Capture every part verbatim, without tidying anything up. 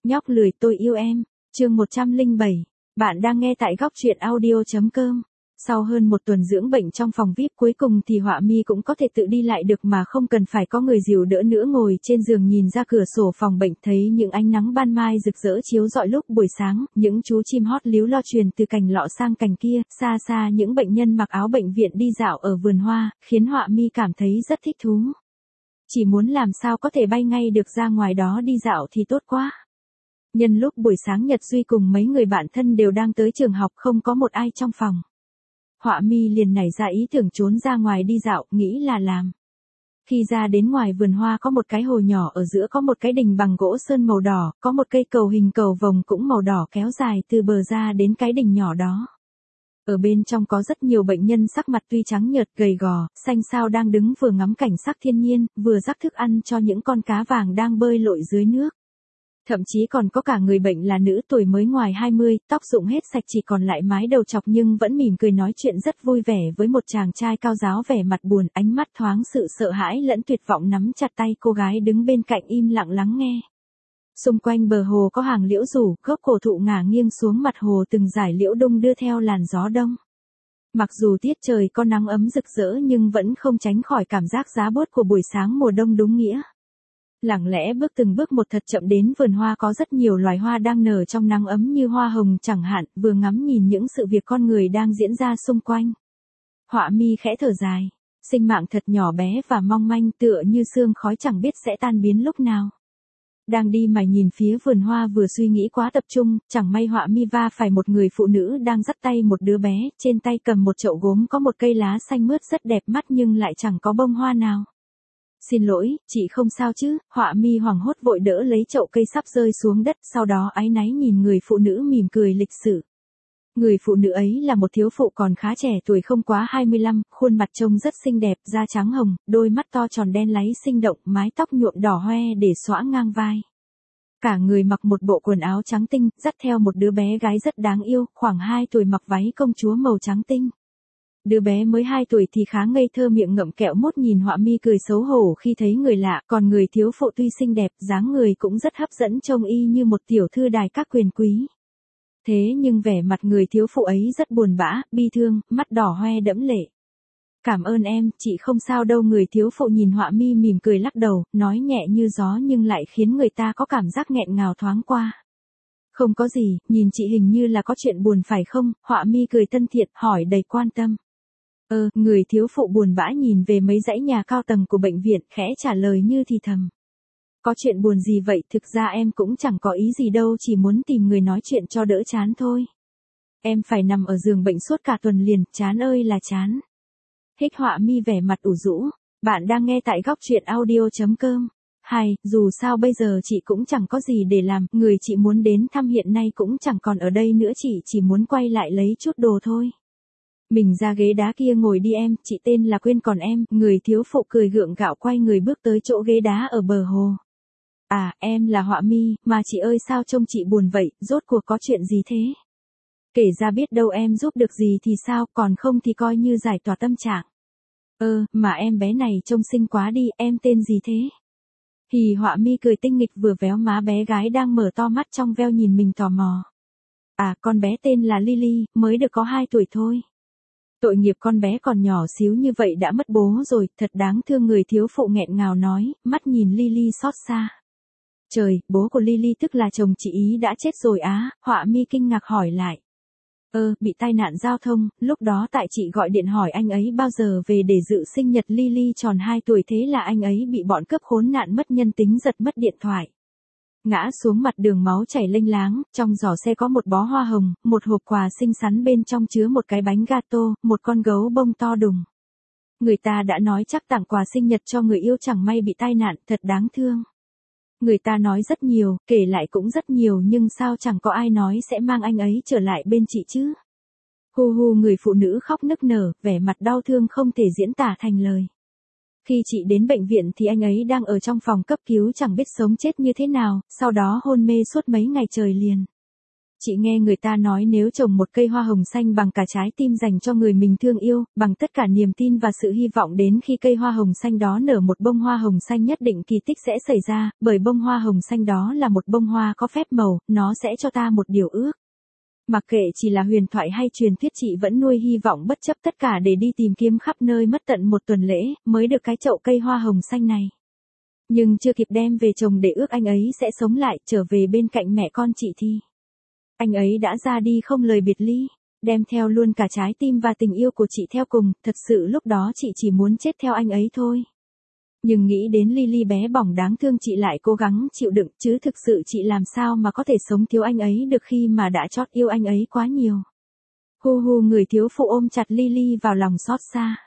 Nhóc lười tôi yêu em, chương một trăm lẻ bảy. Bạn đang nghe tại góc truyện audio chấm com. Sau hơn một tuần dưỡng bệnh trong phòng vi ai pi cuối cùng thì Họa Mi cũng có thể tự đi lại được mà không cần phải có người dìu đỡ nữa, ngồi trên giường nhìn ra cửa sổ phòng bệnh thấy những ánh nắng ban mai rực rỡ chiếu rọi lúc buổi sáng, những chú chim hót líu lo truyền từ cành lọ sang cành kia, xa xa những bệnh nhân mặc áo bệnh viện đi dạo ở vườn hoa, khiến Họa Mi cảm thấy rất thích thú. Chỉ muốn làm sao có thể bay ngay được ra ngoài đó đi dạo thì tốt quá. Nhân lúc buổi sáng Nhật Duy cùng mấy người bạn thân đều đang tới trường học không có một ai trong phòng. Họa Mi liền nảy ra ý tưởng trốn ra ngoài đi dạo, nghĩ là làm. Khi ra đến ngoài vườn hoa có một cái hồ nhỏ, ở giữa có một cái đình bằng gỗ sơn màu đỏ, có một cây cầu hình cầu vồng cũng màu đỏ kéo dài từ bờ ra đến cái đình nhỏ đó. Ở bên trong có rất nhiều bệnh nhân sắc mặt tuy trắng nhợt gầy gò, xanh xao đang đứng vừa ngắm cảnh sắc thiên nhiên, vừa rắc thức ăn cho những con cá vàng đang bơi lội dưới nước. Thậm chí còn có cả người bệnh là nữ tuổi mới ngoài hai mươi, tóc rụng hết sạch chỉ còn lại mái đầu chọc nhưng vẫn mỉm cười nói chuyện rất vui vẻ với một chàng trai cao ráo vẻ mặt buồn, ánh mắt thoáng sự sợ hãi lẫn tuyệt vọng nắm chặt tay cô gái đứng bên cạnh im lặng lắng nghe. Xung quanh bờ hồ có hàng liễu rủ, gốc cổ thụ ngả nghiêng xuống mặt hồ, từng dải liễu đung đưa theo làn gió đông. Mặc dù tiết trời có nắng ấm rực rỡ nhưng vẫn không tránh khỏi cảm giác giá bút của buổi sáng mùa đông đúng nghĩa. Lặng lẽ bước từng bước một thật chậm đến vườn hoa có rất nhiều loài hoa đang nở trong nắng ấm như hoa hồng chẳng hạn, vừa ngắm nhìn những sự việc con người đang diễn ra xung quanh. Họa Mi khẽ thở dài, sinh mạng thật nhỏ bé và mong manh tựa như sương khói chẳng biết sẽ tan biến lúc nào. Đang đi mà nhìn phía vườn hoa vừa suy nghĩ quá tập trung, chẳng may Họa Mi va phải một người phụ nữ đang dắt tay một đứa bé, trên tay cầm một chậu gốm có một cây lá xanh mướt rất đẹp mắt nhưng lại chẳng có bông hoa nào. Xin lỗi, chị không sao chứ? Họa Mi hoảng hốt vội đỡ lấy chậu cây sắp rơi xuống đất, sau đó áy náy nhìn người phụ nữ mỉm cười lịch sự. Người phụ nữ ấy là một thiếu phụ còn khá trẻ tuổi không quá hai mươi lăm, khuôn mặt trông rất xinh đẹp, da trắng hồng, đôi mắt to tròn đen láy sinh động, mái tóc nhuộm đỏ hoe để xõa ngang vai. Cả người mặc một bộ quần áo trắng tinh, dắt theo một đứa bé gái rất đáng yêu, khoảng hai tuổi mặc váy công chúa màu trắng tinh. Đứa bé mới hai tuổi thì khá ngây thơ, miệng ngậm kẹo mút nhìn Họa Mi cười xấu hổ khi thấy người lạ, còn người thiếu phụ tuy xinh đẹp, dáng người cũng rất hấp dẫn, trông y như một tiểu thư đài các quyền quý. Thế nhưng vẻ mặt người thiếu phụ ấy rất buồn bã, bi thương, mắt đỏ hoe đẫm lệ. Cảm ơn em, chị không sao đâu. Người thiếu phụ nhìn Họa Mi mỉm cười lắc đầu, nói nhẹ như gió nhưng lại khiến người ta có cảm giác nghẹn ngào thoáng qua. Không có gì, nhìn chị hình như là có chuyện buồn phải không? Họa Mi cười thân thiện, hỏi đầy quan tâm. Ờ, người thiếu phụ buồn bã nhìn về mấy dãy nhà cao tầng của bệnh viện, khẽ trả lời như thì thầm. Có chuyện buồn gì vậy? Thực ra em cũng chẳng có ý gì đâu, chỉ muốn tìm người nói chuyện cho đỡ chán thôi. Em phải nằm ở giường bệnh suốt cả tuần liền, chán ơi là chán. Hích Họa Mi vẻ mặt ủ rũ. Bạn đang nghe tại góc truyện audio chấm com. Hay, dù sao bây giờ chị cũng chẳng có gì để làm, người chị muốn đến thăm hiện nay cũng chẳng còn ở đây nữa, chị chỉ muốn quay lại lấy chút đồ thôi. Mình ra ghế đá kia ngồi đi em, chị tên là Quyên còn em. Người thiếu phụ cười gượng gạo quay người bước tới chỗ ghế đá ở bờ hồ. À, em là Họa Mi, mà chị ơi sao trông chị buồn vậy, rốt cuộc có chuyện gì thế? Kể ra biết đâu em giúp được gì thì sao, còn không thì coi như giải tỏa tâm trạng. Ơ, ờ, mà em bé này trông xinh quá đi, em tên gì thế? Hì, Họa Mi cười tinh nghịch vừa véo má bé gái đang mở to mắt trong veo nhìn mình tò mò. À, con bé tên là Lily, mới được có hai tuổi thôi. Tội nghiệp con bé còn nhỏ xíu như vậy đã mất bố rồi, thật đáng thương. Người thiếu phụ nghẹn ngào nói, mắt nhìn Lily xót xa. Trời, bố của Lily tức là chồng chị ý đã chết rồi á? Họa Mi kinh ngạc hỏi lại. Ơ, ờ, bị tai nạn giao thông, lúc đó tại chị gọi điện hỏi anh ấy bao giờ về để dự sinh nhật Lily tròn hai tuổi, thế là anh ấy bị bọn cướp khốn nạn mất nhân tính giật mất điện thoại. Ngã xuống mặt đường máu chảy lênh láng, trong giỏ xe có một bó hoa hồng, một hộp quà xinh xắn bên trong chứa một cái bánh gato, một con gấu bông to đùng. Người ta đã nói chắc tặng quà sinh nhật cho người yêu, chẳng may bị tai nạn, thật đáng thương. Người ta nói rất nhiều, kể lại cũng rất nhiều nhưng sao chẳng có ai nói sẽ mang anh ấy trở lại bên chị chứ? Hu hu, người phụ nữ khóc nức nở, vẻ mặt đau thương không thể diễn tả thành lời. Khi chị đến bệnh viện thì anh ấy đang ở trong phòng cấp cứu chẳng biết sống chết như thế nào, sau đó hôn mê suốt mấy ngày trời liền. Chị nghe người ta nói nếu trồng một cây hoa hồng xanh bằng cả trái tim dành cho người mình thương yêu, bằng tất cả niềm tin và sự hy vọng đến khi cây hoa hồng xanh đó nở một bông hoa hồng xanh nhất định kỳ tích sẽ xảy ra, bởi bông hoa hồng xanh đó là một bông hoa có phép màu, nó sẽ cho ta một điều ước. Mặc kệ chỉ là huyền thoại hay truyền thuyết chị vẫn nuôi hy vọng bất chấp tất cả để đi tìm kiếm khắp nơi mất tận một tuần lễ, mới được cái chậu cây hoa hồng xanh này. Nhưng chưa kịp đem về trồng để ước anh ấy sẽ sống lại, trở về bên cạnh mẹ con chị thì anh ấy đã ra đi không lời biệt ly, đem theo luôn cả trái tim và tình yêu của chị theo cùng, thật sự lúc đó chị chỉ muốn chết theo anh ấy thôi. Nhưng nghĩ đến Lily bé bỏng đáng thương chị lại cố gắng chịu đựng, chứ thực sự chị làm sao mà có thể sống thiếu anh ấy được khi mà đã chót yêu anh ấy quá nhiều. Hu hu, người thiếu phụ ôm chặt Lily vào lòng xót xa.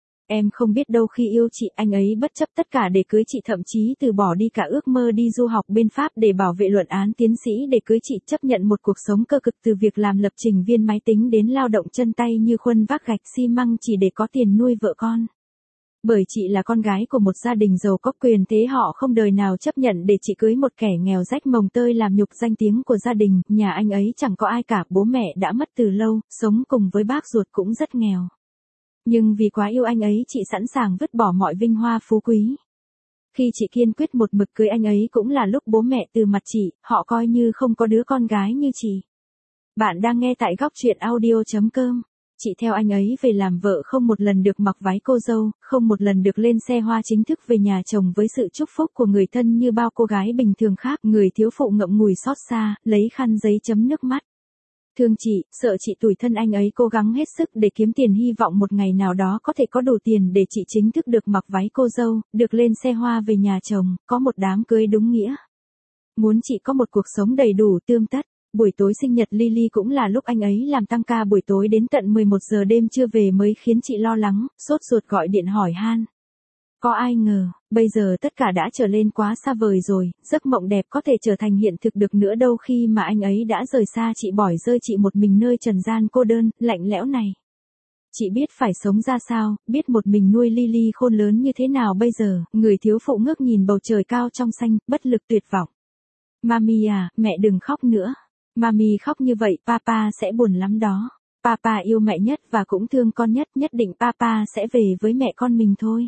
Em không biết đâu, khi yêu chị anh ấy bất chấp tất cả để cưới chị, thậm chí từ bỏ đi cả ước mơ đi du học bên Pháp để bảo vệ luận án tiến sĩ để cưới chị, chấp nhận một cuộc sống cơ cực từ việc làm lập trình viên máy tính đến lao động chân tay như khuân vác gạch xi măng chỉ để có tiền nuôi vợ con. Bởi chị là con gái của một gia đình giàu có quyền thế, họ không đời nào chấp nhận để chị cưới một kẻ nghèo rách mồng tơi làm nhục danh tiếng của gia đình. Nhà anh ấy chẳng có ai cả, bố mẹ đã mất từ lâu, sống cùng với bác ruột cũng rất nghèo. Nhưng vì quá yêu anh ấy chị sẵn sàng vứt bỏ mọi vinh hoa phú quý. Khi chị kiên quyết một mực cưới anh ấy cũng là lúc bố mẹ từ mặt chị, họ coi như không có đứa con gái như chị. Bạn đang nghe tại góc truyện audio chấm com. Chị theo anh ấy về làm vợ không một lần được mặc váy cô dâu, không một lần được lên xe hoa chính thức về nhà chồng với sự chúc phúc của người thân như bao cô gái bình thường khác. Người thiếu phụ ngậm ngùi xót xa, lấy khăn giấy chấm nước mắt. Thương chị, sợ chị tủi thân, anh ấy cố gắng hết sức để kiếm tiền, hy vọng một ngày nào đó có thể có đủ tiền để chị chính thức được mặc váy cô dâu, được lên xe hoa về nhà chồng, có một đám cưới đúng nghĩa. Muốn chị có một cuộc sống đầy đủ tươm tất. Buổi tối sinh nhật Lily cũng là lúc anh ấy làm tăng ca buổi tối đến tận mười một giờ đêm chưa về mới khiến chị lo lắng, sốt ruột gọi điện hỏi han. Có ai ngờ, bây giờ tất cả đã trở lên quá xa vời rồi, giấc mộng đẹp có thể trở thành hiện thực được nữa đâu khi mà anh ấy đã rời xa chị, bỏ rơi chị một mình nơi trần gian cô đơn, lạnh lẽo này. Chị biết phải sống ra sao, biết một mình nuôi Lily khôn lớn như thế nào bây giờ. Người thiếu phụ ngước nhìn bầu trời cao trong xanh, bất lực tuyệt vọng. Mami à, mẹ đừng khóc nữa. Mami khóc như vậy, papa sẽ buồn lắm đó. Papa yêu mẹ nhất và cũng thương con nhất, nhất định papa sẽ về với mẹ con mình thôi.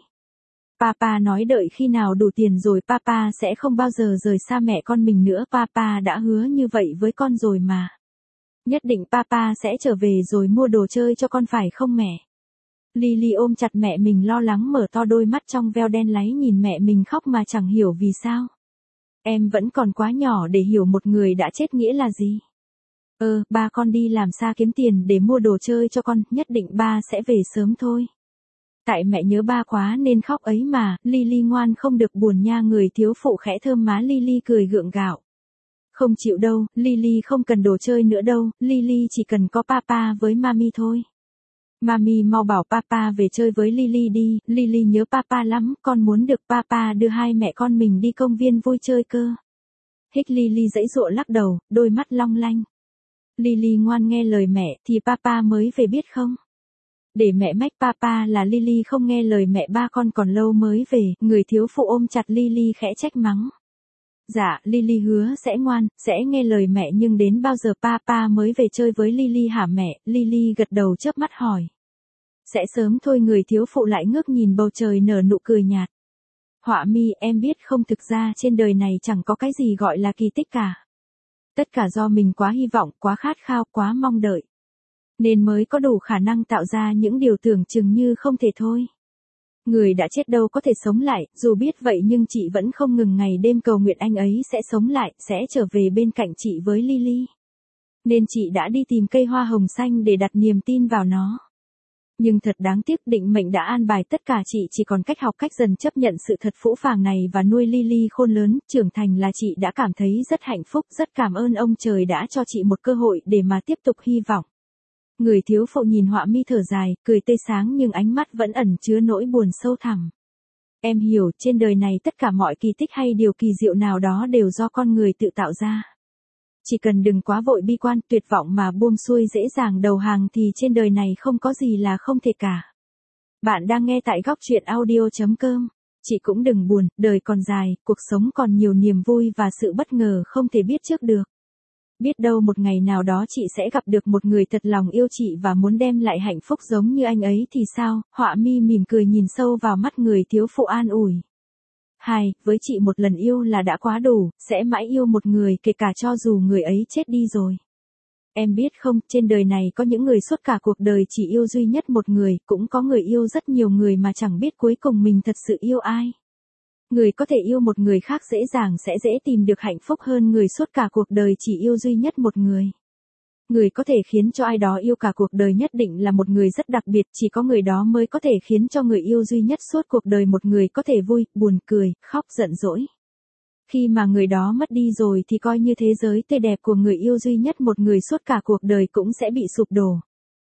Papa nói đợi khi nào đủ tiền rồi papa sẽ không bao giờ rời xa mẹ con mình nữa, papa đã hứa như vậy với con rồi mà. Nhất định papa sẽ trở về rồi mua đồ chơi cho con phải không mẹ? Lily ôm chặt mẹ mình lo lắng, mở to đôi mắt trong veo đen láy nhìn mẹ mình khóc mà chẳng hiểu vì sao. Em vẫn còn quá nhỏ để hiểu một người đã chết nghĩa là gì. Ờ, ba con đi làm xa kiếm tiền để mua đồ chơi cho con, nhất định ba sẽ về sớm thôi. Tại mẹ nhớ ba quá nên khóc ấy mà. Lily ngoan, không được buồn nha. Người thiếu phụ khẽ thơm má Lily cười gượng gạo. Không chịu đâu, Lily không cần đồ chơi nữa đâu, Lily chỉ cần có papa với mami thôi. Mami mau bảo papa về chơi với Lily đi, Lily nhớ papa lắm, con muốn được papa đưa hai mẹ con mình đi công viên vui chơi cơ. Hích Lily giãy giụa lắc đầu, đôi mắt long lanh. Lily ngoan nghe lời mẹ thì papa mới về biết không? Để mẹ mách papa là Lily không nghe lời mẹ, ba con còn lâu mới về. Người thiếu phụ ôm chặt Lily khẽ trách mắng. Dạ, Lily hứa sẽ ngoan, sẽ nghe lời mẹ, nhưng đến bao giờ papa mới về chơi với Lily hả mẹ? Lily gật đầu chớp mắt hỏi. Sẽ sớm thôi. Người thiếu phụ lại ngước nhìn bầu trời nở nụ cười nhạt. Họa mi, em biết không, thực ra trên đời này chẳng có cái gì gọi là kỳ tích cả. Tất cả do mình quá hy vọng, quá khát khao, quá mong đợi. Nên mới có đủ khả năng tạo ra những điều tưởng chừng như không thể thôi. Người đã chết đâu có thể sống lại, dù biết vậy nhưng chị vẫn không ngừng ngày đêm cầu nguyện anh ấy sẽ sống lại, sẽ trở về bên cạnh chị với Lily. Nên chị đã đi tìm cây hoa hồng xanh để đặt niềm tin vào nó. Nhưng thật đáng tiếc, định mệnh đã an bài tất cả, chị chỉ còn cách học cách dần chấp nhận sự thật phũ phàng này và nuôi Lily khôn lớn, trưởng thành là chị đã cảm thấy rất hạnh phúc, rất cảm ơn ông trời đã cho chị một cơ hội để mà tiếp tục hy vọng. Người thiếu phụ nhìn họa mi thở dài, cười tươi sáng nhưng ánh mắt vẫn ẩn chứa nỗi buồn sâu thẳm. Em hiểu, trên đời này tất cả mọi kỳ tích hay điều kỳ diệu nào đó đều do con người tự tạo ra. Chỉ cần đừng quá vội bi quan, tuyệt vọng mà buông xuôi dễ dàng đầu hàng thì trên đời này không có gì là không thể cả. Bạn đang nghe tại góc truyện audio chấm com. Chị cũng đừng buồn, đời còn dài, cuộc sống còn nhiều niềm vui và sự bất ngờ không thể biết trước được. Biết đâu một ngày nào đó chị sẽ gặp được một người thật lòng yêu chị và muốn đem lại hạnh phúc giống như anh ấy thì sao? Họa mi mỉm cười nhìn sâu vào mắt người thiếu phụ an ủi. Hai, với chị một lần yêu là đã quá đủ, sẽ mãi yêu một người kể cả cho dù người ấy chết đi rồi. Em biết không, trên đời này có những người suốt cả cuộc đời chỉ yêu duy nhất một người, cũng có người yêu rất nhiều người mà chẳng biết cuối cùng mình thật sự yêu ai. Người có thể yêu một người khác dễ dàng sẽ dễ tìm được hạnh phúc hơn người suốt cả cuộc đời chỉ yêu duy nhất một người. Người có thể khiến cho ai đó yêu cả cuộc đời nhất định là một người rất đặc biệt, chỉ có người đó mới có thể khiến cho người yêu duy nhất suốt cuộc đời một người có thể vui, buồn, cười, khóc, giận dỗi. Khi mà người đó mất đi rồi thì coi như thế giới tươi đẹp của người yêu duy nhất một người suốt cả cuộc đời cũng sẽ bị sụp đổ.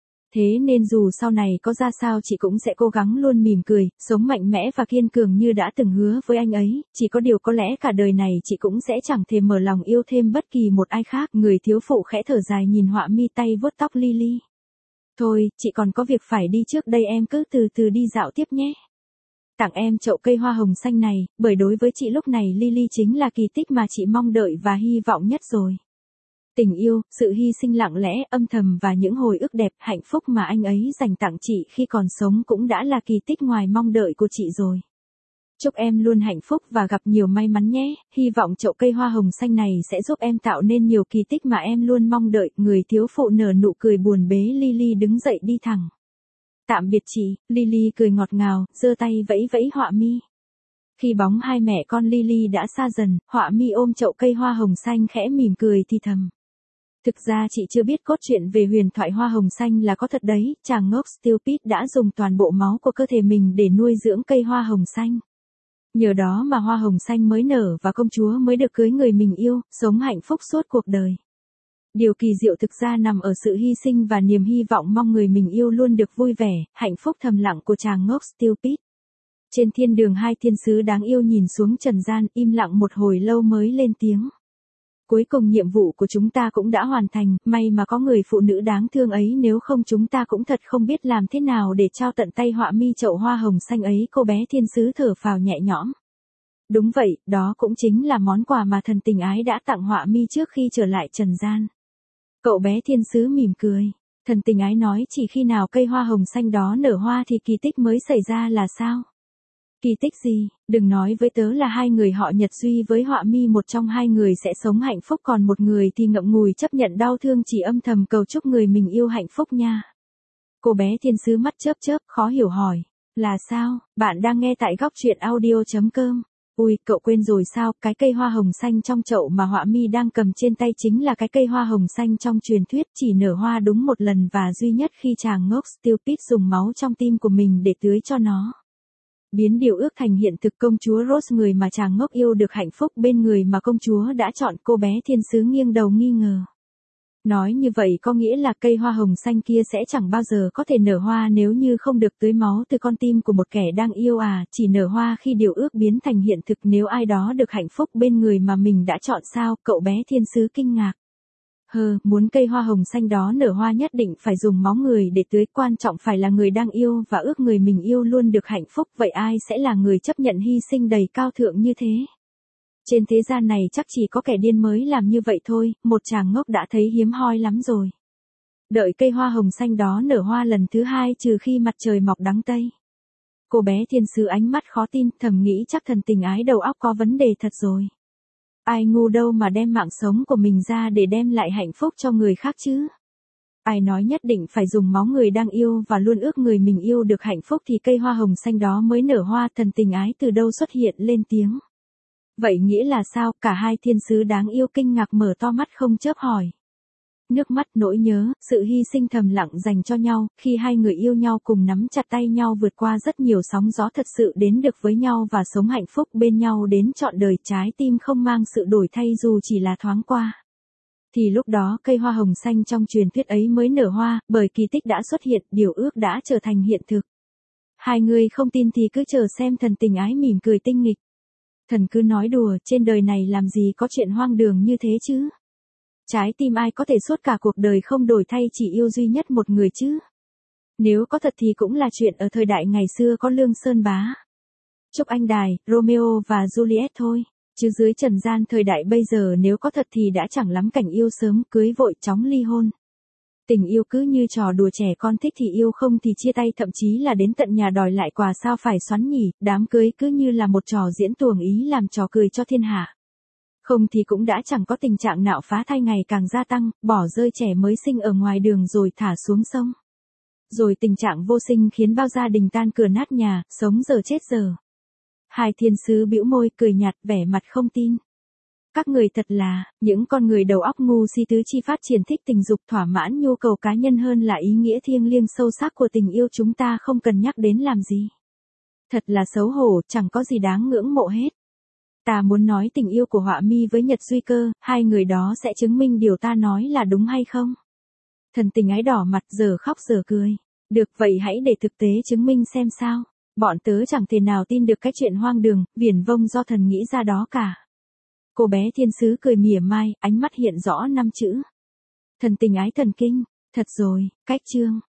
Thế nên dù sau này có ra sao chị cũng sẽ cố gắng luôn mỉm cười, sống mạnh mẽ và kiên cường như đã từng hứa với anh ấy, chỉ có điều có lẽ cả đời này chị cũng sẽ chẳng thể mở lòng yêu thêm bất kỳ một ai khác. Người thiếu phụ khẽ thở dài nhìn Họa Mi tay vuốt tóc Lily. Thôi, chị còn có việc phải đi trước đây, em cứ từ từ đi dạo tiếp nhé. Tặng em chậu cây hoa hồng xanh này, bởi đối với chị lúc này Lily chính là kỳ tích mà chị mong đợi và hy vọng nhất rồi. Tình yêu, sự hy sinh lặng lẽ, âm thầm và những hồi ức đẹp, hạnh phúc mà anh ấy dành tặng chị khi còn sống cũng đã là kỳ tích ngoài mong đợi của chị rồi. Chúc em luôn hạnh phúc và gặp nhiều may mắn nhé, hy vọng chậu cây hoa hồng xanh này sẽ giúp em tạo nên nhiều kỳ tích mà em luôn mong đợi. Người thiếu phụ nở nụ cười buồn bế Lily đứng dậy đi thẳng. Tạm biệt chị, Lily cười ngọt ngào, giơ tay vẫy vẫy Họa Mi. Khi bóng hai mẹ con Lily đã xa dần, Họa Mi ôm chậu cây hoa hồng xanh khẽ mỉm cười thì thầm. Thực ra chị chưa biết cốt truyện về huyền thoại hoa hồng xanh là có thật đấy, chàng ngốc Stupid đã dùng toàn bộ máu của cơ thể mình để nuôi dưỡng cây hoa hồng xanh. Nhờ đó mà hoa hồng xanh mới nở và công chúa mới được cưới người mình yêu, sống hạnh phúc suốt cuộc đời. Điều kỳ diệu thực ra nằm ở sự hy sinh và niềm hy vọng mong người mình yêu luôn được vui vẻ, hạnh phúc thầm lặng của chàng ngốc Stupid. Trên thiên đường hai thiên sứ đáng yêu nhìn xuống trần gian, im lặng một hồi lâu mới lên tiếng. Cuối cùng nhiệm vụ của chúng ta cũng đã hoàn thành, may mà có người phụ nữ đáng thương ấy, nếu không chúng ta cũng thật không biết làm thế nào để trao tận tay Họa Mi chậu hoa hồng xanh ấy. Cô bé thiên sứ thở phào nhẹ nhõm. Đúng vậy, đó cũng chính là món quà mà thần tình ái đã tặng Họa Mi trước khi trở lại trần gian. Cậu bé thiên sứ mỉm cười. Thần tình ái nói chỉ khi nào cây hoa hồng xanh đó nở hoa thì kỳ tích mới xảy ra là sao? Kỳ tích gì? Đừng nói với tớ là hai người họ Nhật Duy với Họa Mi một trong hai người sẽ sống hạnh phúc, còn một người thì ngậm ngùi chấp nhận đau thương, chỉ âm thầm cầu chúc người mình yêu hạnh phúc nha. Cô bé thiên sứ mắt chớp chớp khó hiểu hỏi. Là sao? Bạn đang nghe tại góc truyện audio chấm com. Ui, cậu quên rồi sao? Cái cây hoa hồng xanh trong chậu mà Họa Mi đang cầm trên tay chính là cái cây hoa hồng xanh trong truyền thuyết, chỉ nở hoa đúng một lần và duy nhất khi chàng ngốc Stupid dùng máu trong tim của mình để tưới cho nó. Biến điều ước thành hiện thực. Công chúa Rose, người mà chàng ngốc yêu, được hạnh phúc bên người mà công chúa đã chọn. Cô bé thiên sứ nghiêng đầu nghi ngờ. Nói như vậy có nghĩa là cây hoa hồng xanh kia sẽ chẳng bao giờ có thể nở hoa nếu như không được tưới máu từ con tim của một kẻ đang yêu à? Chỉ nở hoa khi điều ước biến thành hiện thực, nếu ai đó được hạnh phúc bên người mà mình đã chọn sao? Cậu bé thiên sứ kinh ngạc. Hờ, muốn cây hoa hồng xanh đó nở hoa nhất định phải dùng máu người để tưới, quan trọng phải là người đang yêu và ước người mình yêu luôn được hạnh phúc. Vậy ai sẽ là người chấp nhận hy sinh đầy cao thượng như thế? Trên thế gian này chắc chỉ có kẻ điên mới làm như vậy thôi, một chàng ngốc đã thấy hiếm hoi lắm rồi. Đợi cây hoa hồng xanh đó nở hoa lần thứ hai, trừ khi mặt trời mọc đằng tây. Cô bé thiên sứ ánh mắt khó tin, thầm nghĩ chắc thần tình ái đầu óc có vấn đề thật rồi. Ai ngu đâu mà đem mạng sống của mình ra để đem lại hạnh phúc cho người khác chứ? Ai nói nhất định phải dùng máu người đang yêu và luôn ước người mình yêu được hạnh phúc thì cây hoa hồng xanh đó mới nở hoa? Thần tình ái từ đâu xuất hiện lên tiếng. Vậy nghĩa là sao? Cả hai thiên sứ đáng yêu kinh ngạc mở to mắt không chớp hỏi. Nước mắt, nỗi nhớ, sự hy sinh thầm lặng dành cho nhau, khi hai người yêu nhau cùng nắm chặt tay nhau vượt qua rất nhiều sóng gió, thật sự đến được với nhau và sống hạnh phúc bên nhau đến trọn đời, trái tim không mang sự đổi thay dù chỉ là thoáng qua. Thì lúc đó cây hoa hồng xanh trong truyền thuyết ấy mới nở hoa, bởi kỳ tích đã xuất hiện, điều ước đã trở thành hiện thực. Hai người không tin thì cứ chờ xem. Thần tình ái mỉm cười tinh nghịch. Thần cứ nói đùa, trên đời này làm gì có chuyện hoang đường như thế chứ? Trái tim ai có thể suốt cả cuộc đời không đổi thay chỉ yêu duy nhất một người chứ? Nếu có thật thì cũng là chuyện ở thời đại ngày xưa có Lương Sơn Bá, Trúc Anh Đài, Romeo và Juliet thôi. Chứ dưới trần gian thời đại bây giờ nếu có thật thì đã chẳng lắm cảnh yêu sớm cưới vội chóng ly hôn. Tình yêu cứ như trò đùa trẻ con, thích thì yêu không thì chia tay, thậm chí là đến tận nhà đòi lại quà, sao phải xoắn nhỉ, đám cưới cứ như là một trò diễn tuồng ý làm trò cười cho thiên hạ. Không thì cũng đã chẳng có tình trạng nạo phá thai ngày càng gia tăng, bỏ rơi trẻ mới sinh ở ngoài đường rồi thả xuống sông. Rồi tình trạng vô sinh khiến bao gia đình tan cửa nát nhà, sống giờ chết giờ. Hai thiên sứ bĩu môi cười nhạt, vẻ mặt không tin. Các người thật là, những con người đầu óc ngu si, tứ chi phát triển, thích tình dục, thỏa mãn nhu cầu cá nhân hơn là ý nghĩa thiêng liêng sâu sắc của tình yêu, chúng ta không cần nhắc đến làm gì. Thật là xấu hổ, chẳng có gì đáng ngưỡng mộ hết. Ta muốn nói tình yêu của Họa Mi với Nhật Duy Cơ, hai người đó sẽ chứng minh điều ta nói là đúng hay không? Thần Tình Ái đỏ mặt, giờ khóc giờ cười. Được, vậy hãy để thực tế chứng minh xem sao. Bọn tớ chẳng thể nào tin được cái chuyện hoang đường, viển vông do thần nghĩ ra đó cả. Cô bé thiên sứ cười mỉa mai, ánh mắt hiện rõ năm chữ. Thần Tình Ái thần kinh, thật rồi, cách chương.